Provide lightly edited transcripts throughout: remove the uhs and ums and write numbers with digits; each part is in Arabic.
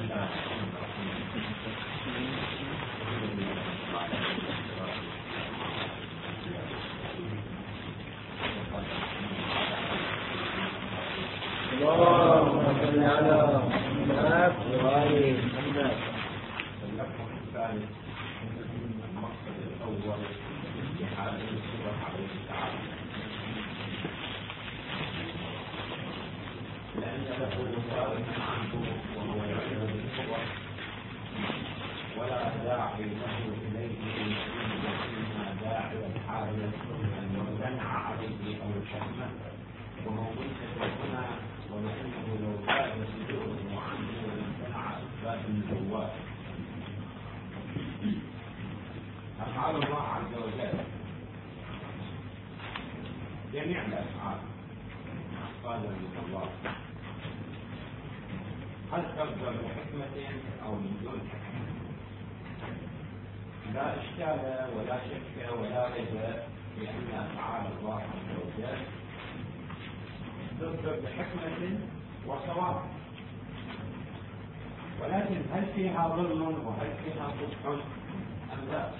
اللهم صل على محمد وآل محمد. اللفظ الثالث المقصد الأول في حال الصبح عليه تعالى، لأن له صالحا عنه وهو يعلم بالصبح ولا داعي له إليه إما داعي الحاجة أن يمتنع عليه أو الحكمة، وهو منتهى هنا وما إنه لو كان صدوره عنه لامتنع إثبات الجواب. أفعال الله عز وجل جميع الأفعال صادرة من الله، هل تقدر بحكمة أو من دون حكمة؟ لا إشكال ولا شك ولا ريب في أن أفعال الله عز وجل تقدر بحكمة وصواب، ولكن هل فيها ظلم وهل فيها صدق أم لا؟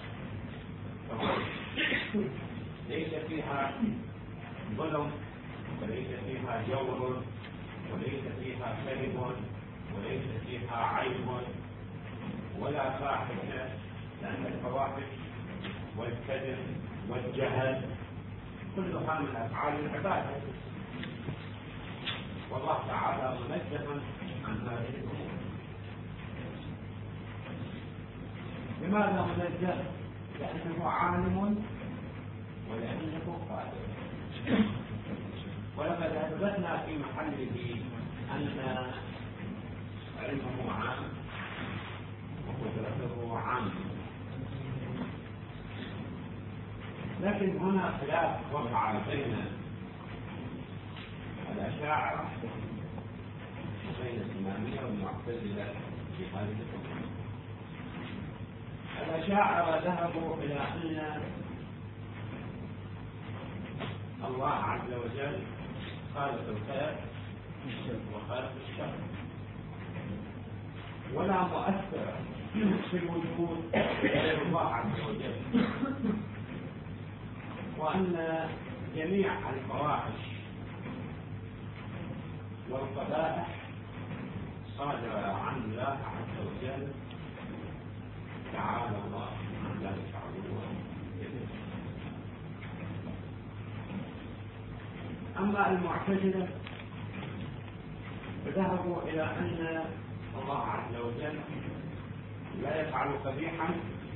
ليس فيها ظلم وليس فيها جور وليس فيها كذب وليس فيها عيب ولا فاحشة، لأن الفواحش والكذب والجهل كلها من أفعال العبادة، والله تعالى منزه عن هذه الأمور. لماذا منزه؟ لأنه عالم ولأنه قادر، ولقد أثبتنا في محله أن علمه عام وقدرته عام، لكن هنا خلاف وقع بين الأشاعرة وبين الإمامية والمعتزلة في هذه الأمور. الأشاعرة ذهبوا إلى أن الله عز وجل خالق الخير وخالق الشر، ولا مؤثر في الوجود غير الله عز وجل، وأن جميع الفواحش والقبائح صادرة عن الله عز وجل تعالى الله عن ذلك علوا. أما المعتزلة فذهبوا إلى أن الله عز وجل لا يفعل قبيحا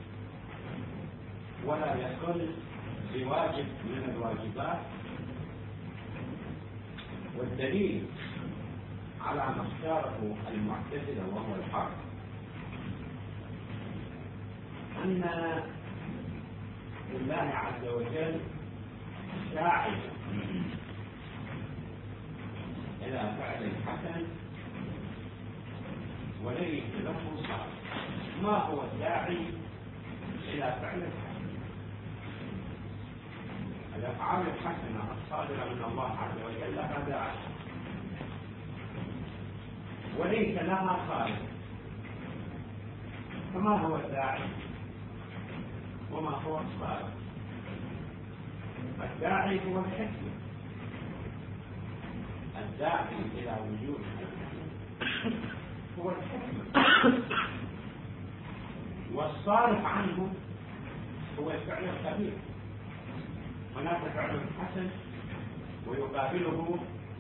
ولا يقل بواجب من الواجبات، والدليل على ما اختاره المعتزلة وهو الحق أن لله عز وجل داعي إلى فعل الحسن وليس له صالح. ما هو الداعي إلى فعل الحسن؟ الأفعال الحسنة الصادرة من الله عز وجل لها داعي وليس لها صالح، فما هو الداعي وما هو الصالح؟ الداعي هو الحكمة، الداعي إلى وجود الحكمة هو الحكمة، والصالح عنه هو الفعل الخبيث. هناك فعل حسن ويقابله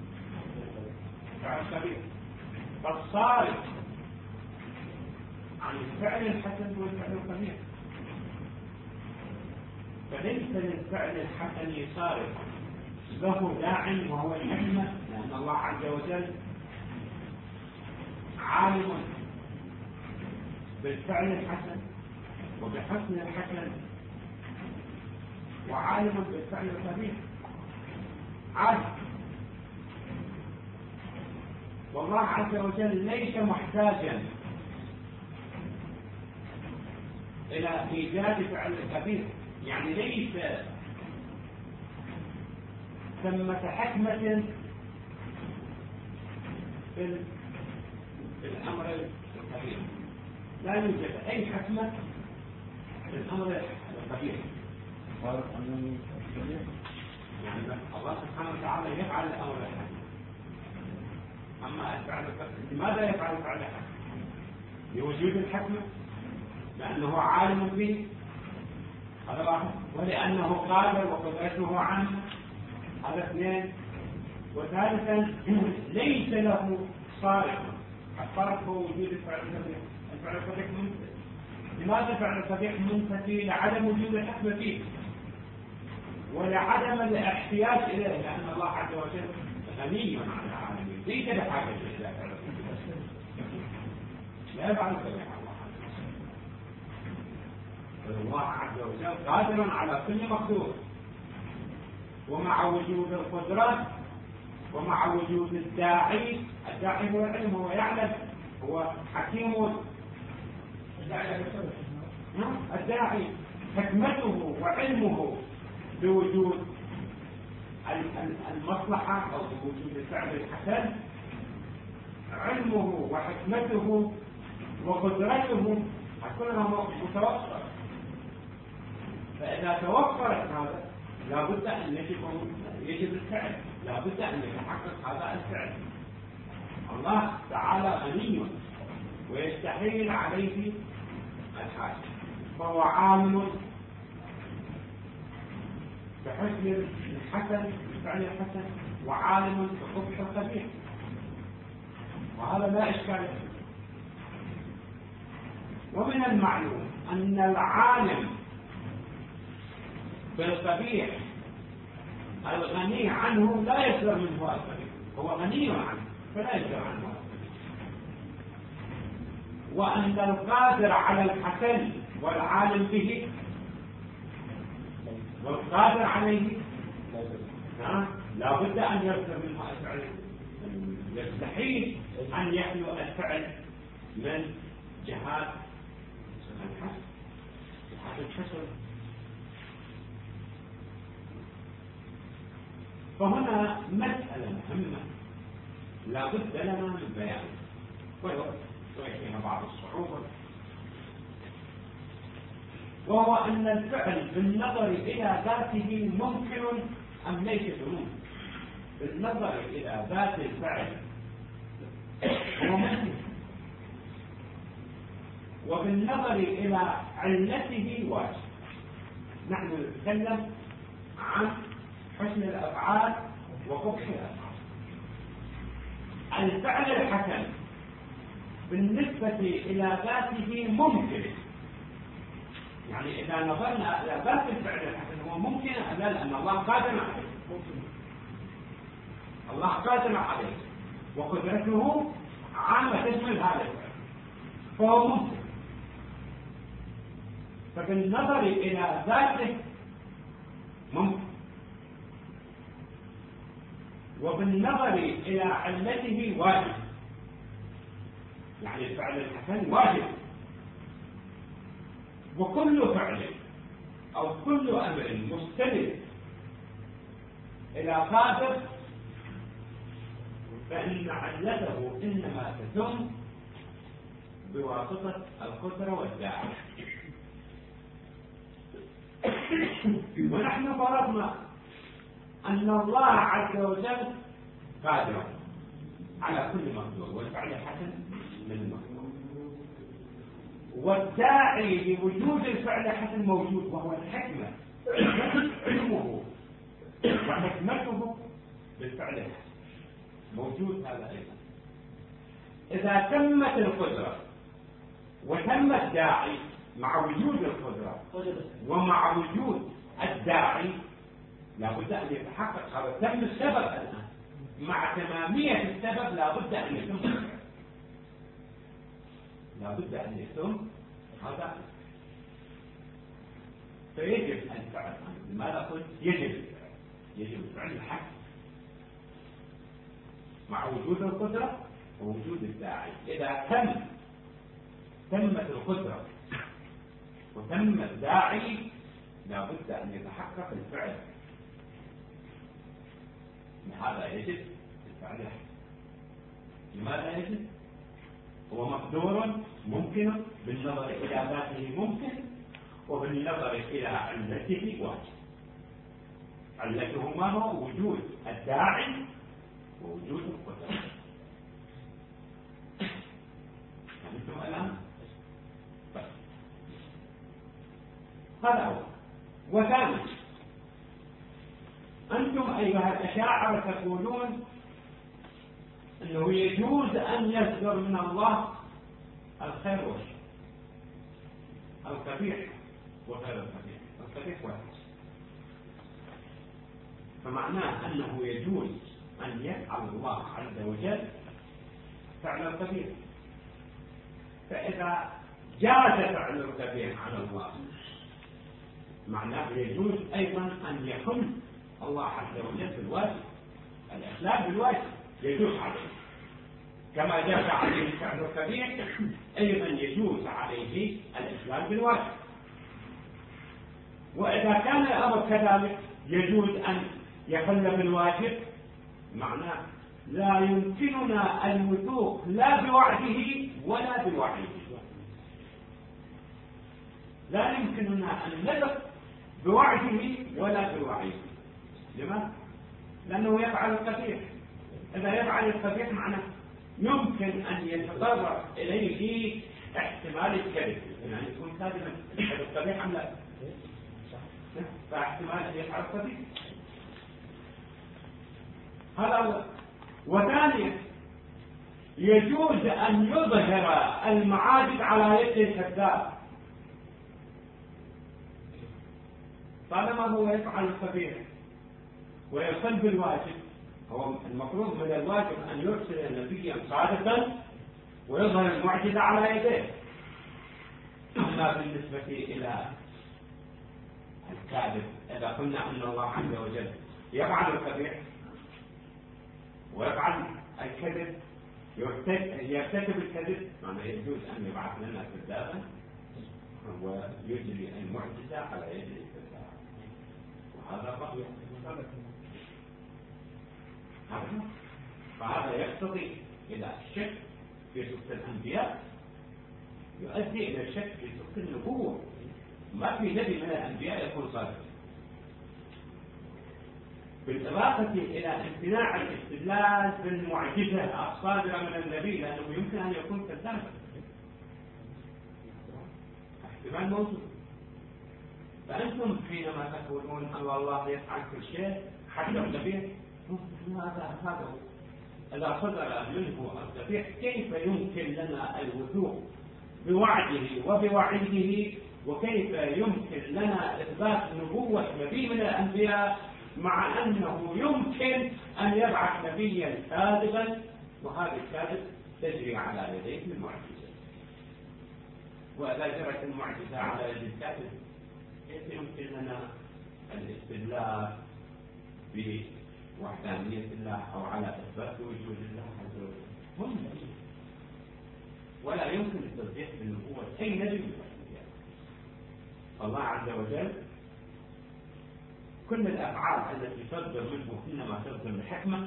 فعل خبيث، فالصالح عن الفعل الحسن هو الفعل الخبيث، فليس للفعل الحسن صالح له داع وهو الحكمة، لأن الله عز وجل عالم بالفعل الحسن وبحسن الحسن وعالم بالفعل الخبيث، عالم. والله عز وجل ليس محتاجا إلى إيجاد فعل الخبيث، يعني ليس ثمة حكمة في الأمر الصحيح لا يوجد أي حكمة في الأمر القبيح. يعني الله سبحانه وتعالى يفعل الأمر الحكم. أما الفعل لماذا يفعل الفعل الحكم؟ لوجود الحكمة، لأنه عالم به، هذا واحد، ولأنه قادر وقدرته عنه، هذا اثنين، وثالثا ليس له صارف. الصارف هو وجود الفعل القبيح. الفعل القبيح منتفي. لماذا الفعل القبيح منتفي؟ لعدم وجود الحكمة فيه ولعدم الاحتياج إليه، لأن الله عز وجل غني عن العالمين ليس بحاجة إلى فعل القبيح. لا يفعل القبيح الله عز وجل قادر على كل مقدور، ومع وجود القدرة ومع وجود الداعي هو العلم، هو يعلم، هو حكيم. الداعي حكمته وعلمه بوجود المصلحة أو بوجود الفعل الحسن، علمه وحكمته وقدرته كلها متوفرة. فإذا توفرت هذا لابد أن يجب الفعل، لابد أن يتحقق هذا الفعل. الله تعالى غني ويستحيل عليه الحاجة، فهو عالم بحسن الحسن بالفعل الحسن، وعالم بقبح القبيح، وهذا لا إشكال فيه. ومن المعلوم أن العالم بالقبيح الغني عنه لا يصدر منه القبيح، هو غني عنه فلا يصدر عنه القبيح. وأن القادر على الحسن والعالم به والقادر عليه لا بد أن يصدر منه الفعل. يستحيل أن يخلو الفعل من جهات الحسن. فهنا مسألة مهمة لا بد لنا من بيان، وفيها بعض الصعوبة، وهو أن الفعل بالنظر إلى ذاته ممكن أم ليس بممكن. بالنظر إلى ذات الفعل هو ممكن، وبالنظر إلى علته واجب. نحن نتكلم عن حسن الأفعال وقبح الأفعال. الفعل الحسن بالنسبة إلى ذاته ممكن، يعني إذا نظرنا إلى ذات الفعل الحسن هو ممكن أم لا؟ لأن الله قادر عليه، الله قادر عليه وقدرته عامة تشمل هذا الفعل، فهو ممكن. فبالنظر إلى ذاته ممكن، وبالنظر إلى علته واجب، يعني الفعل الحسن واجب. وكل فعل أو كل أمر مستند إلى قادر فإن علته إنما تتم بواسطة القدرة والداعي. ونحن فرضنا أن الله عز وجل قادر على كل مقدور، والفعل الحسن من المقدور، والداعي لوجود الفعل الحسن موجود، وهو الحكمة، علمه وحكمته بالفعل الحسن موجود. هذا أيضا إذا تمت القدرة وتم الداعي مع وجود القدرة ومع وجود الداعي لابد أن يتحقق هذا. تم السبب الآن، مع تمامية السبب لابد أن يتم الفعل، لابد أن يتم هذا. فيجب الفعل. لماذا قلت يجب الفعل؟ يجب الفعل الحق مع وجود القدرة ووجود الداعي. إذا تمت القدرة وتم الداعي لابد أن يتحقق الفعل. لهذا يجب الفعل الحق. لماذا يجب؟ هو مقدور ممكن بالنظر إلى ذاته ممكن، وبالنظر إلى علته واجب. علته ما هو؟ وجود الداعي ووجود القدرة. فهمتم الآن؟ هذا هو. وثاني، أنتم أيها الأشاعرة تقولون أنه يجوز أن يصدر من الله الخير والشر، القبيح وغير القبيح، القبيح واحد. فمعناه أنه يجوز أن يفعل الله عز وجل فعل القبيح. فإذا جاز فعل القبيح على الله معناه يجوز أيضا أن يحل الله عز وجل بالواجب، الإخلال بالواجب يجوز عليه. كما جاز عليه فعل القبيح أيضا يجوز عليه الإخلال بالواجب. وإذا كان الأمر كذلك يجوز أن يخل بالواجب، معناه لا يمكننا الوثوق لا بوعده ولا بوعده. لا يمكننا أن نثق بوعده ولا بوعده. لماذا؟ لأنه يفعل القبيح. إذا يفعل القبيح معناه يمكن أن يتطرق إليه احتمال الكذب، يعني يكون كاذبا القبيح أم لا؟ فاحتمال أن يفعل القبيح. هذا أول. وثانيا، يجوز أن يظهر المعاجز على يد الكذاب طالما هو يفعل القبيح ويقل بالواجب. هو المفروض من الواجب أن يرسل نبيا صادقا ويظهر المعجزة على يديه. أما بالنسبة إلى الكاذب، إذا قلنا أن الله عز وجل يفعل القبيح ويفعل الكذب، يرتكب الكذب، معناه يجوز أن يبعث لنا كذابا ويجري المعجزة على يد الكذاب، وهذا رأي. فهذا يقتضي إلى الشك في صدق الأنبياء، يؤدي إلى الشك في صدق النبوة. ما في نبي من الأنبياء يكون صادق. بالإضافة إلى امتناع الاستدلال بالمعجزة الصادرة من النبي، لأنه يمكن أن يكون كذابا، احتمال موجود. فأنتم حينما تقولون أن الله يفعل كل شيء حتى القبيح، هذا إذا صدر منه القبيح كيف يمكن لنا الوثوق بوعده وبوعيده، وكيف يمكن لنا إثبات نبوة نبي من الأنبياء مع أنه يمكن أن يبعث نبيا كاذبا وهذا الكاذب تجري على يديه المعجزة. وإذا جرت المعجزة على يد الكاذب كيف يمكن لنا الاستدلال بوحدانية الله أو على إثبات وجود الله عز وجل؟ ولا يمكن التصديق بالنبوة أي نبي من الأنبياء. الله عز وجل كل الأفعال التي تصدر منه إنما تصدر بحكمة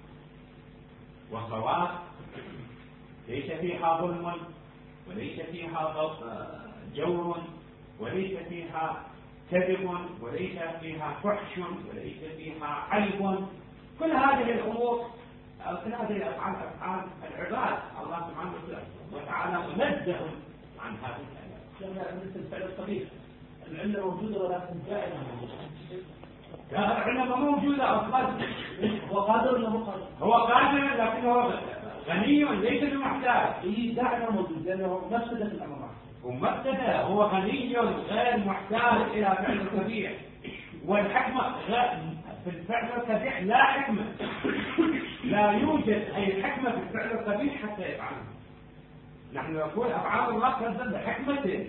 وصواب، ليس فيها ظلم وليس فيها جور وليس فيها كذب وليس فيها فحش وليس فيها عيب. كل هذه الأمور، كل هذه الأفعال أفعال العباد. الله سبحانه وتعالى منزه عن هذه الأشياء. مثل الفعل القبيح، العلة موجودة ولكن دائما العلة موجودة أصلا. هو قادر ولا مو قادر؟ هو قادر لكنه غني ليس بمحتاج. دائما موجود لأنه مفسدة في الأمر. ومبتدأ هو غني غير محتاج إلى فعل القبيح. والحكمة في الفعل القبيح لا حكمة، لا يوجد أي حكمة في الفعل القبيح حتى يفعله. نحن نقول أفعال الله تنزل بحكمته،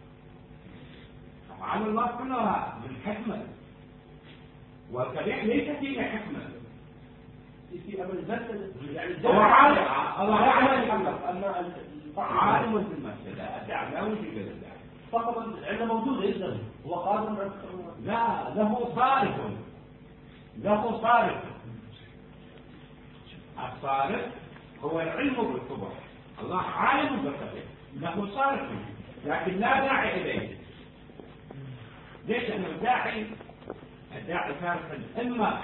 أفعال الله كلها من حكمة، والقبيح ليس فيه حكمة. في أمر المفسدة يعني هو عالم، الله يعلم، أما عالم في المفسدة الدعم لا وجود للدعم. فقط العلة موجودة يقدر هو قادر. لا، له صارف، له صارف. الصارف هو العلم بالقبح. الله عالم بالطبيعة له صالح لكن لا داعي إليه. ليش؟ أنه الداعي صار إما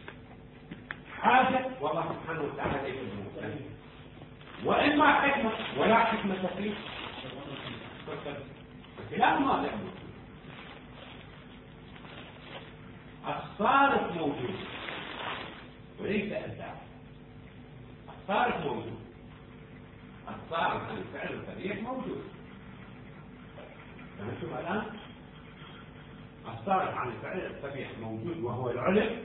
حاجة والله سبحانه وتعالى ليس بمختلف، وإما حكمة ولا حكمة فيه، كلاهما لا. الصارف موجود وليس الداعي. الصارف موجود، الصارف عن الفعل القبيح موجود. فنشوف الآن الصارف عن الفعل القبيح موجود وهو العلم،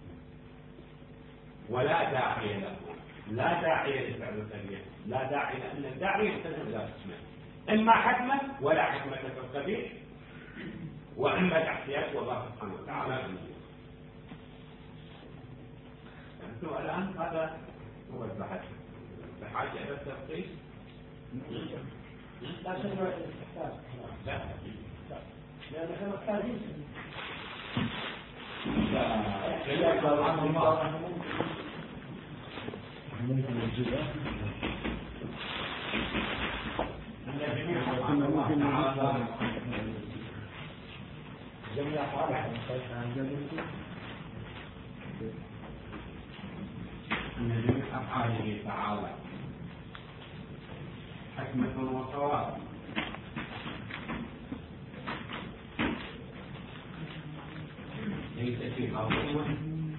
ولا داعي له. لا داعي للفعل القبيح، لا داعي لأن الداعي يلتزم لا اسمه، إما حكمة ولا حكمة في القبيح، وإما الاحتياج والله سبحانه وتعالى موجود. الآن هذا هو البحث بحاجة إلى التفصيل. لا شيء من الاستحسان. لا لأن احنا محتاجين. جميع أفعاله من جميع أفعاله تعالى حكمة وصواب. ليس في عظيمة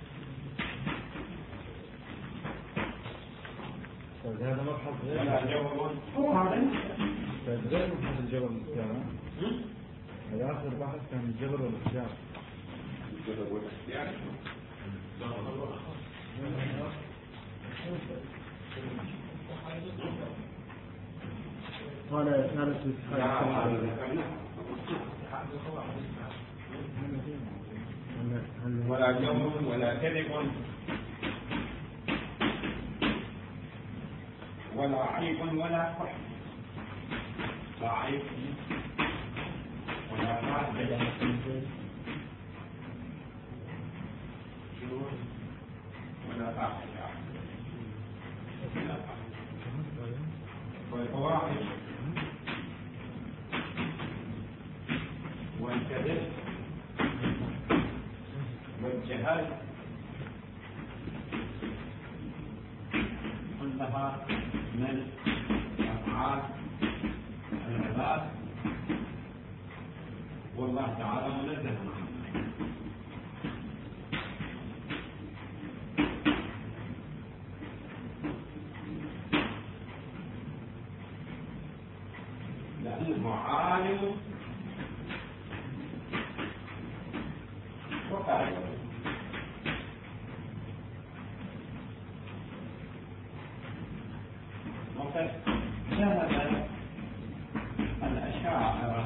هذا مبحث غير ولا جواب. غير مبحث الجبر والاختيار. هذا آخر بحث كان الجبر والاختيار. الجبر والاختيار قال ثالث ولا جور ولا كذب ولا عيب ولا فحش. لا عيب ولا فحش ولا فحش والفواحش والكذب والجهل كلها من أفعال العباد، والله تعالى منزه عنها. لأنه عالم وقادر. وقد ذهب الأشاعرة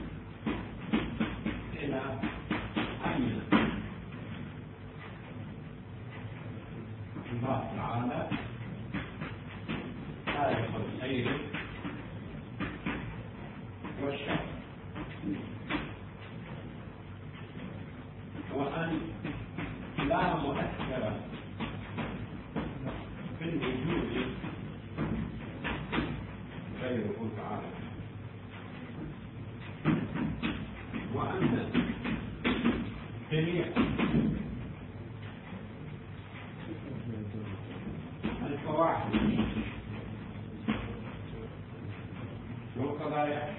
إلى أن الله تعالى خالق الخير والشر، وأن لا مؤثر في الوجود غيره تعالى، وأن جميع الفواحش والقضايا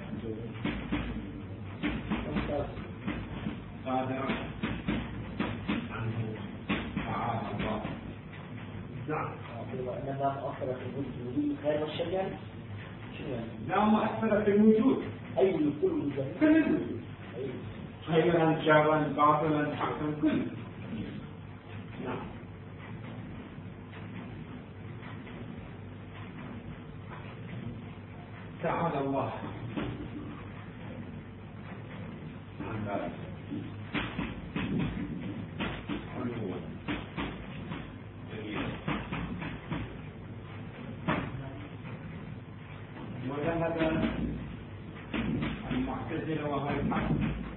صادرة عنه تعالى الله. نعم. وأن لا مؤثر في الوجود الخير والشر يعني؟ شنو يعني؟ لا مؤثر في الوجود. أي كل الوجود خيرا شرا باطلا حقا كله. نعم. تعالى الله عن ذلك علوا كبيرا. وذهب المعتزلة وهو الحق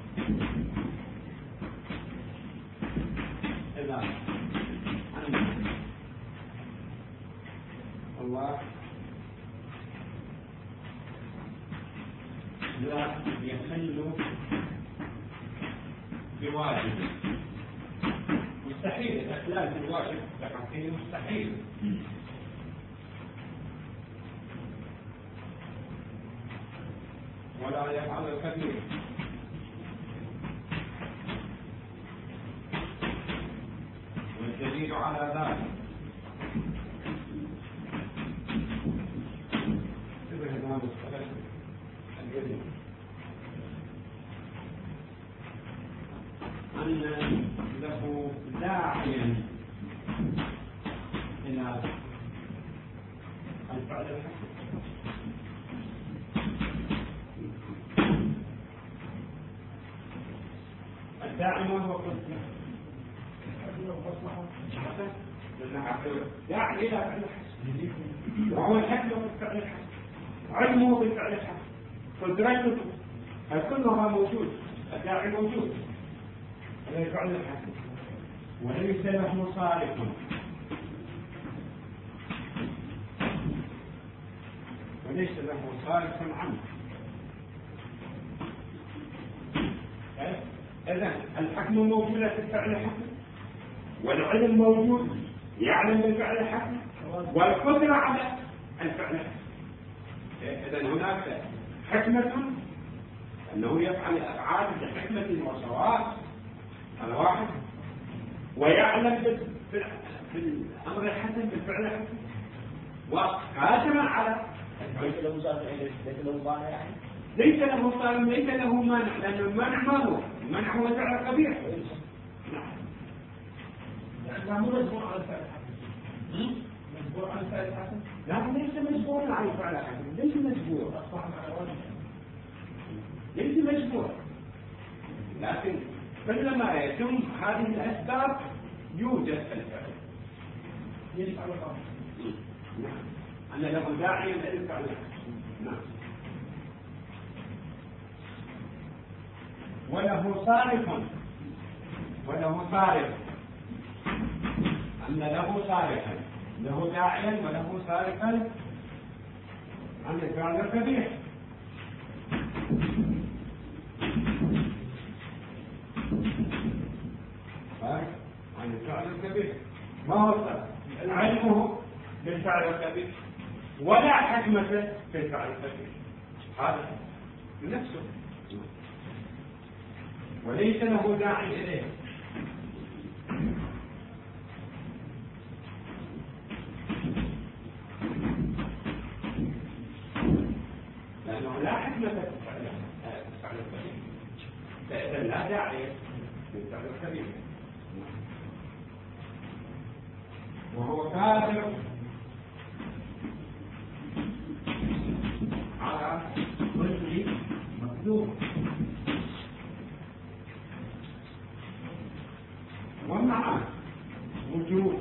إلى أن الله لا يحل بواجب مستحيل الإخلال بالواجب بحقه مستحيل. ولا يفعل الكبير والدليل على ذلك أن له داعيا إلى الفعل الحسن. الداعي ما هو قلت داعي إلى فعل الحسن، وهو شكله بالفعل الحسن، علمه بالفعل الحسن، قدرته كلها موجود. الداعي موجود على الفعل الحسن وليس له صالح، وليس له صالح عنه. إذن الحكم موجود في الفعل الحسن، والعلم موجود يعلم بالفعل الحسن، والقدرة على الفعل الحسن. إذن هناك حكمة أنه يفعل الأفعال بحكمة وصواب هذا واحد، ويعلم بالأمر الحسن بالفعل الحسن، وقادرا على ليس له مانع يعني؟ ليس له صالح، ليس له مانع، لأن المانع ما هو؟ المانع هو فعل قبيح. لا مو مجبور على الفعل الحسن. مجبور على الفعل الحسن؟ لا ليس مجبور على الفعل الحسن، ليس مجبور، أصبح على واجب، ليس مجبور، لكن كلما يتم هذه الأسباب يوجد الفعل. يجب على الأمر. نعم، أن له داعي للفعل الحسن. نعم. وله صارف، وله صارف، أن له صارفا، له داعيا وله صارفا عن الفعل القبيح. صارف عن الفعل القبيح، ما هو صارف؟ علمه بالفعل القبيح ولا حكمة في الفعل القبيح، هذا بنفسه وليس له داعي إليه. لأنه لا حكمة في الفعل القبيح، فإذا لا داعي للفعل القبيح، وهو قادر على كل مطلوب. ومع وجود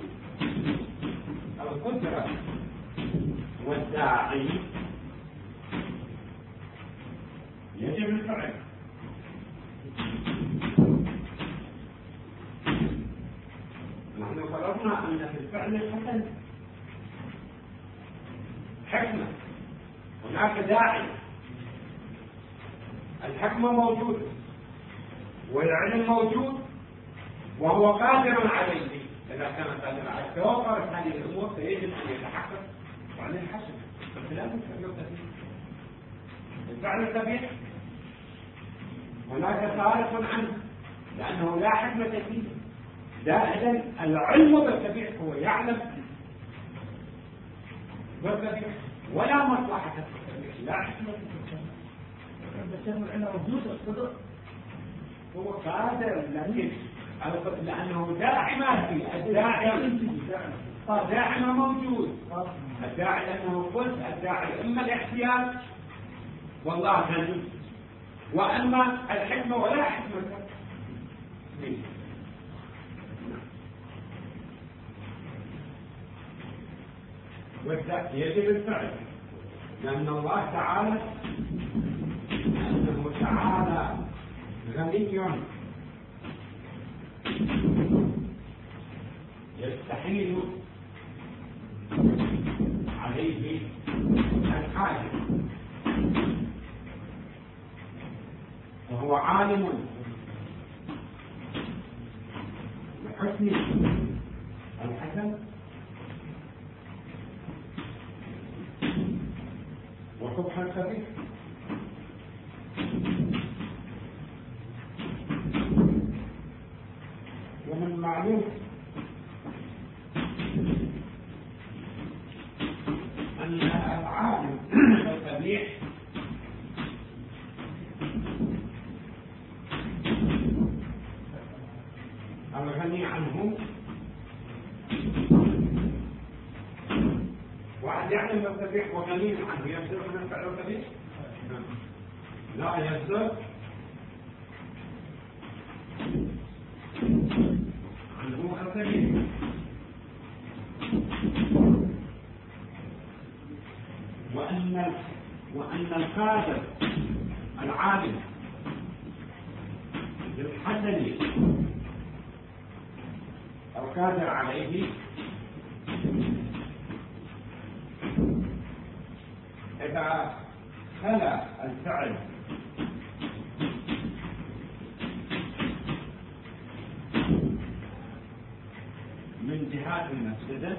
القدرة والداعي يجب الفعل. نحن فرضنا أن في الفعل الحسن حكمة، هناك داعي، الحكمة موجودة والعلم موجود وهو قادر عليه. إذا كان قادر على توفرت هذه الأمور فيجب أن يتحقق فعل الحسن. الكلام الفعل القبيح هناك صارف عنه لأنه لا حكمة فيه. إذن العلم بالقبيح هو يعلم بالقبيح ولا مصلحة في القبيح، لا حكمة في بس العلم موجود والقدر هو قادر، لكن لأنه داعي ما فيه. الداعي ما موجود. الداعي لأنه قلت الداعي إما الاحتياج والله غني، وأما الحكمة ولا حكمة فيه. يجب الفعل لأن الله تعالى أنه تعالى غني يستحيل عليه الحاجة، عالم بحسن الحسن وقبح الخبيث. ومن المعلوم أن العالم القبيح الغني عنه واحد يعلم القبيح وغني عنه يصدق من الفعل القبيح؟ لا يصدق عنه القبيح. وأن القادر العالم بالحسن القادر عليه إذا خلا الفعل من جهات المفسدة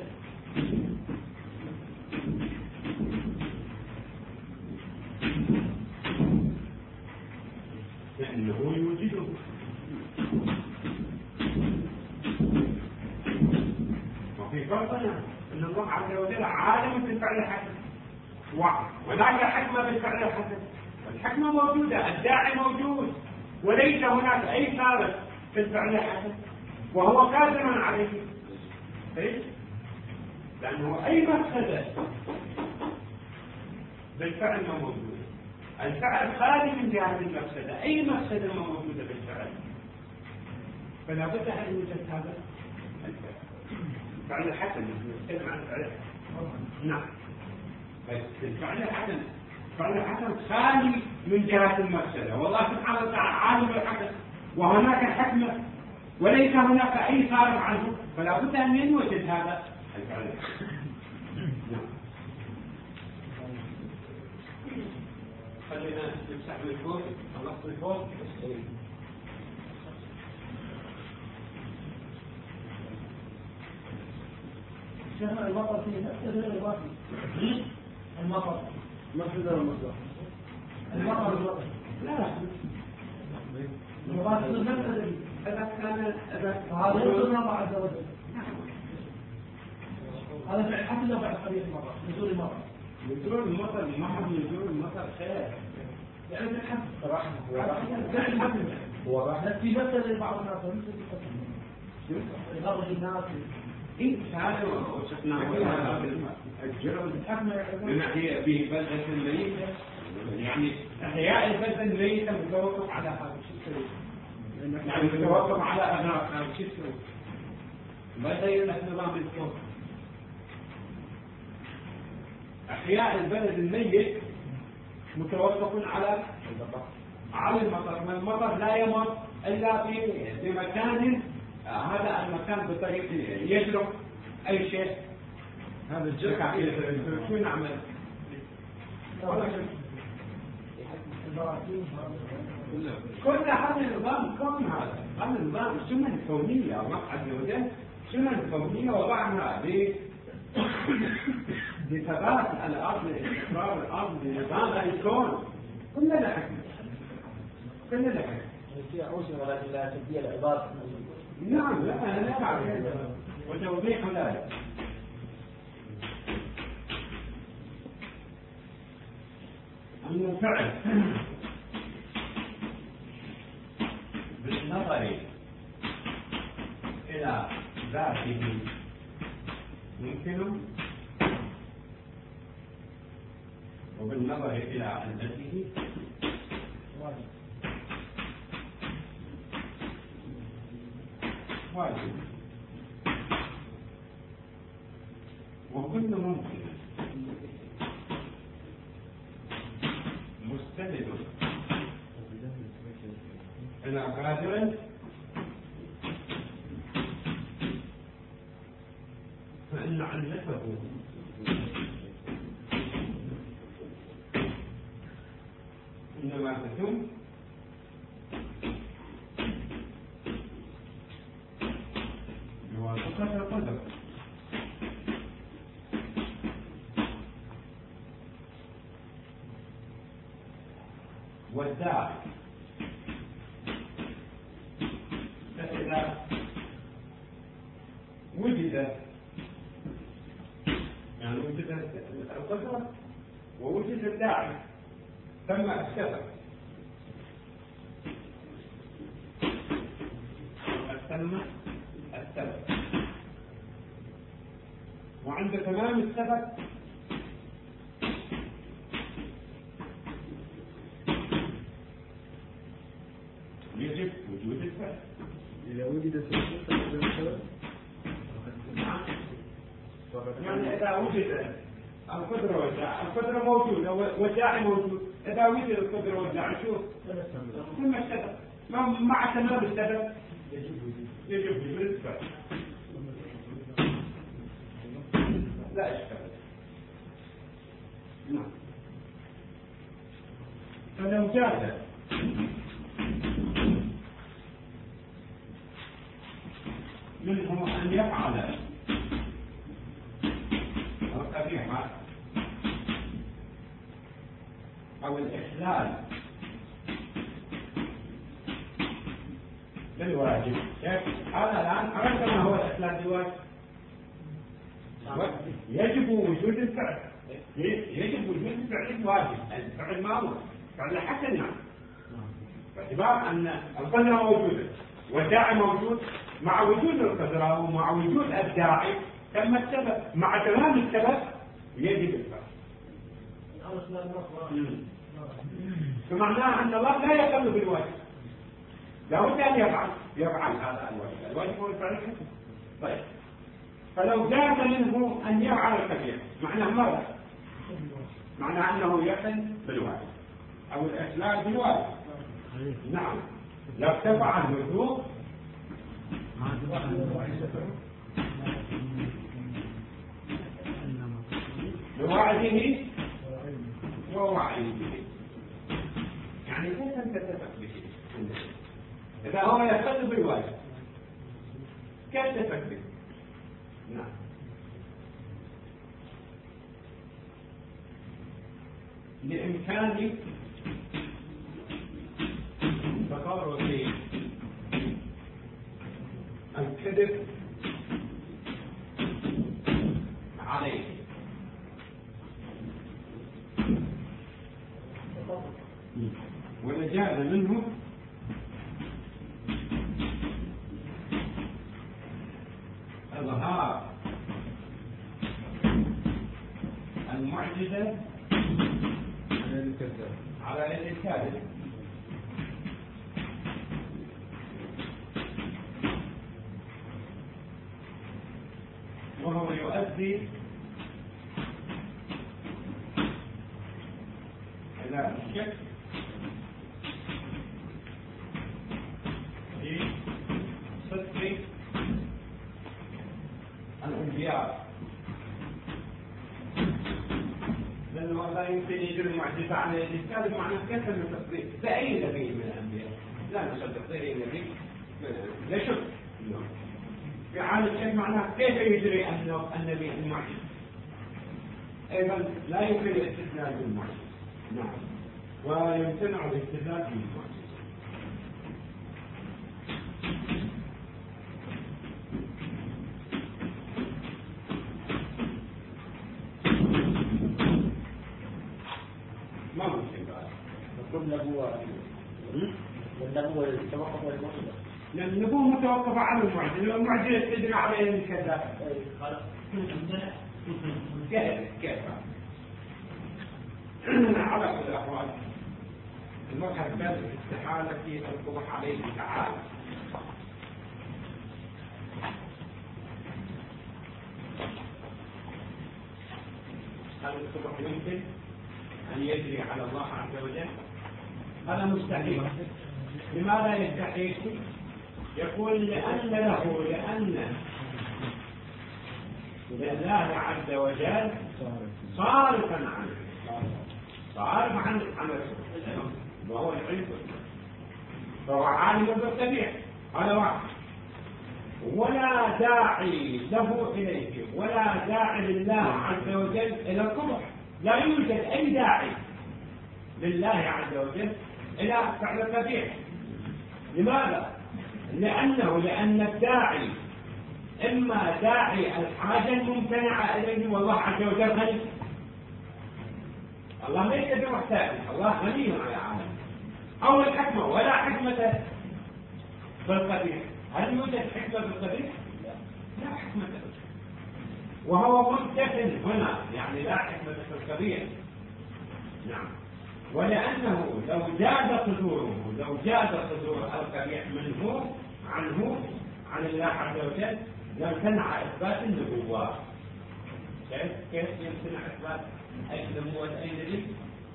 فإنه يوجده. وفي فرقنا أن الله عز وجل عالم بالفعل الحسن وهناك حكمة بالفعل الحسن. الحكمة موجودة، الداعي موجود، وليس هناك أي سابق في الفعل الحسن وهو قادر عليه. لأنه أي مفسدة بالفعل ما موجودة. الفعل خالي من جهة المفسدة، أي مفسدة ما موجودة بالفعل، فلا بد أن يوجد هذا الفعل الحسن. نتكلم عن الفعل الحسن. نعم، الفعل الحسن خالي من جهة المفسدة، والله سبحانه وتعالى عالم بالحسن وهناك حكمة وليس هناك أي صارف عنه، فلا بد أن يوجد هذا الفعل الحسن. نعم. خلينا نمسح من فوق، خلصت من فوق. شيخ المطر فيه نفس غير الواقي. المطر مفسد ولا مصلحة؟ المطر لا المفسد نفس إذا كان هذا يوصل الله عز وجل. هذا فعل حسن لو فعل قبيح مرة نزول المطر. نزول المطر محض نزول المطر خير. يعني الحمد رحمة هو رحمة في مثل بعض الناس يغرج الناس. إيه هذا وشفناه الجرم من ناحية به بلدة ميتة، يعني أحياء البلدة الميتة متوقف على هذا الشيء، يعني متوقف على أغراض هذا الشيء. ما يدير لك نظام الكون. أحياء البلد الميت متوقف على المطر، والمطر لا يمر إلا في مكان، هذا المكان بطريق يجرب أي شيء. هذا الجرح شو نعمل؟ كل هذا النظام كون، هذا النظام سنن كونية الله عز وجل، سنن كونية وضعها بثبات الأرض، لاستقرار الأرض، بنظام الكون. كلنا حكمة، كلنا حكمة. فيها حسن ولكن لا تبديل العباد. نعم، لا أنا لا أعرف وتوضيح ذلك. الفعل بالنظر إلى ذاته ممكن، وبالنظر إلى علته واجب، وكل ممكن مستند إلى قادر فإن علته إنما تتم والداعي. فإذا وجد يعني وجد القدرة ووجد الداعي تم السبب وعند تمام السبب يجب وجود الفعل. إذا وجد السبب يعني إذا وجد القدرة والداعي، القدرة موجودة والداعي موجود، إذا وجد القدرة والداعي شو؟ ثم السبب مع تمام السبب يجب وجود الفعل. لا إشكال. نعم. فلو جاز منه أن يفعل القبيح أو الإخلال بالواجب، هذا الآن عرفت ما هو الإخلال بالواجب؟ يجب وجود الفعل، يجب وجود الفعل الواجب، الفعل المأمور، فعل الحسن يعني باعتبار أن القدرة موجودة والداعي موجود، مع وجود القدرة ومع وجود الداعي تم السبب، مع تمام السبب يجب الفعل. فمعناه أن الله لا يقل بالواجب، لا بد أن يفعل هذا الواجب، الواجب هو الفعل الحسن. طيب فلو جاز منه أن يفعل الكبير معناه ماذا؟ معناه أنه يقل بالواجب أو الإخلال بالواجب. نعم لو ارتفع الوجوب بوعده ووعيده، يعني كيف تتفق به؟ إذا هو يقل بالواجب كيف تتفق به؟ نعم لإمكان تقرر الكذب عليه ونجاز منه إظهار المعجزة على يد الكاذب، وهو يؤدي إلى الشك في صدق الأنبياء، لأنه لا يمكن يجري المعجزة على يد الكاذب، معناه كيف نصدق بأي نبي من الأنبياء؟ لا نصدق بأي نبي لا شك. في حال الشك معناه كيف يجري النبي المعجزة؟ أيضا لا يمكن الاستدلال بالمعجزة. نعم ويمتنع الاستدلال بالمعجزة. ما ممكن بعد والنبوة توقف على المعجزة، لأن النبوة متوقفة على المعجزة، والمعجزة تدري عليها الكذاب. كيف على كل الأحوال المذهب باب الاستحالة القبح عليه تعالى. هل القبح يمكن أن يجري على الله عز وجل؟ هذا مستحيل. لماذا يستحيل؟ يقول لأن لله عز وجل صارفا عنه، صارف عن الرسول وهو العلم، فهو عالم بالطبيعة، هذا واحد، ولا داعي له إليه ولا داعي لله عز وجل إلى القبح، لا يوجد أي داعي لله عز وجل إلى فعل القبيح. لماذا؟ لأن الداعي إما داعي الحاجة الممتنعة إليه والله عز وجل غني. الله ليس بمحتاج، الله غني على العالم. أو الحكمة، ولا حكمة بالقبيح. هل يوجد حكمة بالقبيح؟ لا حكمة بالقبيح. وهو ممتثل هنا، يعني لا حكمة بالقبيح. نعم. ولأنه لو جاز صدور القبيح منه عن الله عز وجل لامتنع إثبات النبوة. كيف يمتنع إثبات النبوة أي نبي؟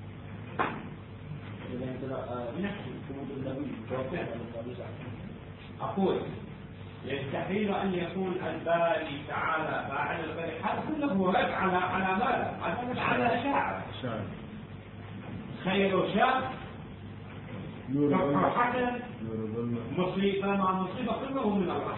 أقول يستحيل أن يكون الباري تعالى فاعل القبيح. هذا كله رد على ماذا؟ على أشاعرة. خير شر كفر حسن مصيبة مع مصيبة كله من الله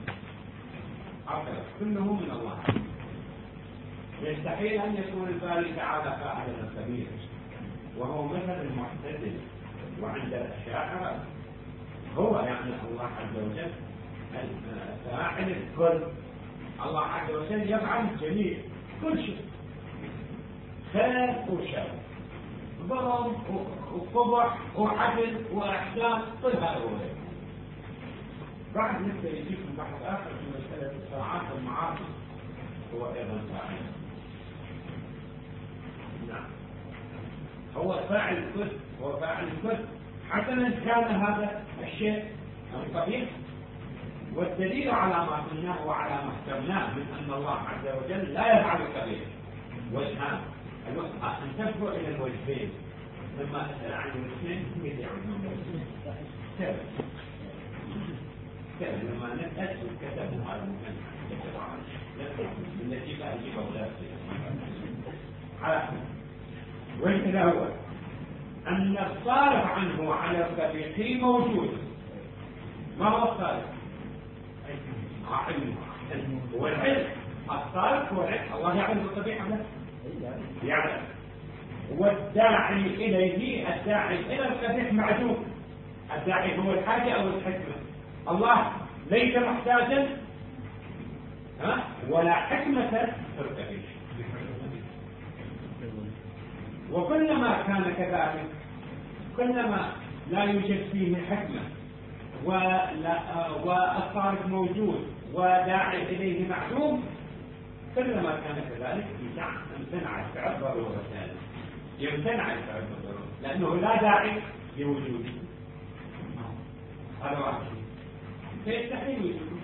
كله من الله. يستحيل أن يكون الباري تعالى فاعلا الكبير، وهو مثل المعتدل. وعند الأشاعرة هو يعني الله عز وجل فاعل الكل. الله عز وجل يفعل جميع كل شيء، خير وشر، ضرر وقبح وعدل وإحسان، كل هذا هو. بعد نبدأ يجيكم بحث آخر في مسألة الطاعات والمعاصي، هو أيضا فاعل. نعم، هو فاعل الكل، حسنا كان هذا الشيء القبيح. والدليل على ما قلناه وعلى ما احترناه من أن الله عز وجل لا يفعل القبيح. وجهان، أن تدفع إلى الوجهين. لما أسأل عن الوجهين كيف يعودون؟ كيف لما نسأل كتبوا على المكان التي بقى يجيب على الوجه الأول أن الصارف عنه على القبيح موجود. ما هو الصارف؟ هو العلم. الصارف هو العلم. الله يعلم القبيح عنه، يعلم. والداعي إليه، الداعي إلى القبيح معدوم. الداعي هو الحاجة أو الحكمة. الله ليس محتاجا ولا حكمة في القبيح. وكلما كان كذلك، كلما لا يوجد فيه حكمة والصارف موجود وداعي إليه معدوم، كلما كان كذلك يمتنع الفعل ضرورة. يمتنع الفعل ضرورة لأنه لا داعي لوجوده. هذا واحد فيستحيل وجوده.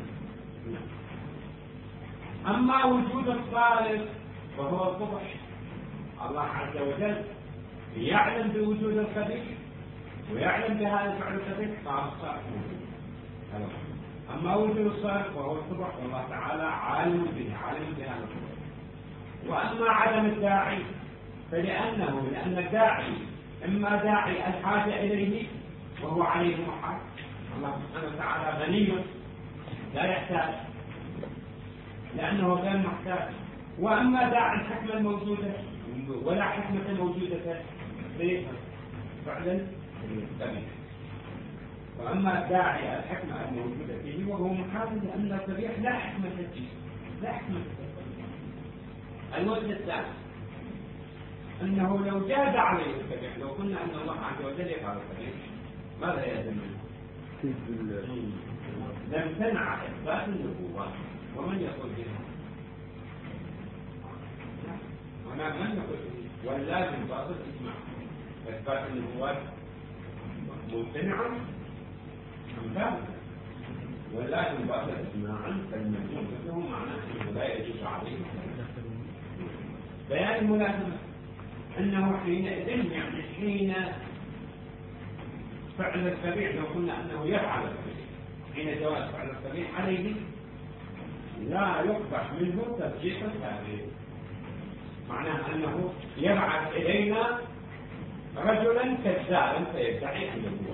أما وجود الصارف وهو القبح، الله عز وجل يعلم بوجود القبيح ويعلم بهذا الفعل القبيح، فالصارف موجود. أما وجود الصارف وهو القبح والله تعالى عالم بهذا القبح. وأما عدم الداعي لأن الداعي إما داعي الحاجة إليه وهو عليه محال. الله سبحانه وتعالى غني لا يحتاج لأنه غير محتاج. وأما داعي الحكمة الموجودة ولا حكمة موجودة فعلا قبيح. وأما داعي الحكمة الموجودة فيه وهو محال لأن القبيح لا حكمة فيه. الوجه الثاني أنه لو جاز عليه القبيح، لو قلنا أن الله عز وجل يفعل القبيح، ماذا يلزم منه؟ لم تنع إثبات النبوة. ومن يقول بها؟ من يقول بها؟ واللازم باطل إجماع. إثبات النبوة ممتنعا أم ثابتا؟ واللازم باطل إجماعا، فالمجنون مثله معناه أنه لا يجوز عليه بيان الملازمة. أنه حينئذ يعني حين فعل القبيح، لو قلنا أنه يفعل القبيح، حين جواز فعل القبيح عليه لا يقبح منه ترجيح الثابت. معناه أنه يبعث إلينا رجلا كذابا فيدعي النبوة.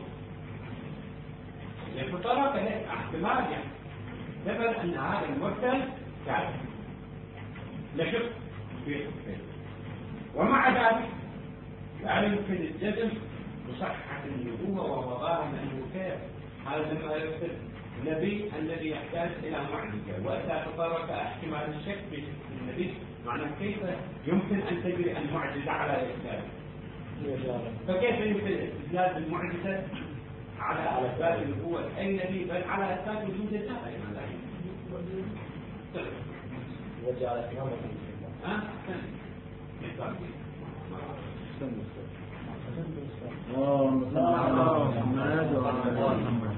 يتطرق إليه احتمال ثبت أن هذا المرسل كاذب، لا شك فيه. ومع ذلك لا يمكن الجزم مصحح النبوة ووضعها أنه كيف هذا ما يفسر النبي الذي يحتاج إلى معجزة، وإذا تطرق احتمال الشك في النبي معناه كيف يمكن أن تجري المعجزة على إثباته؟ فكيف يمكن استدلال المعجزة على إثبات النبوة أي نبي بل على إثبات وجود الله أيضا؟ وجعل إمامه اللهم صل على محمد وعلى آل محمد.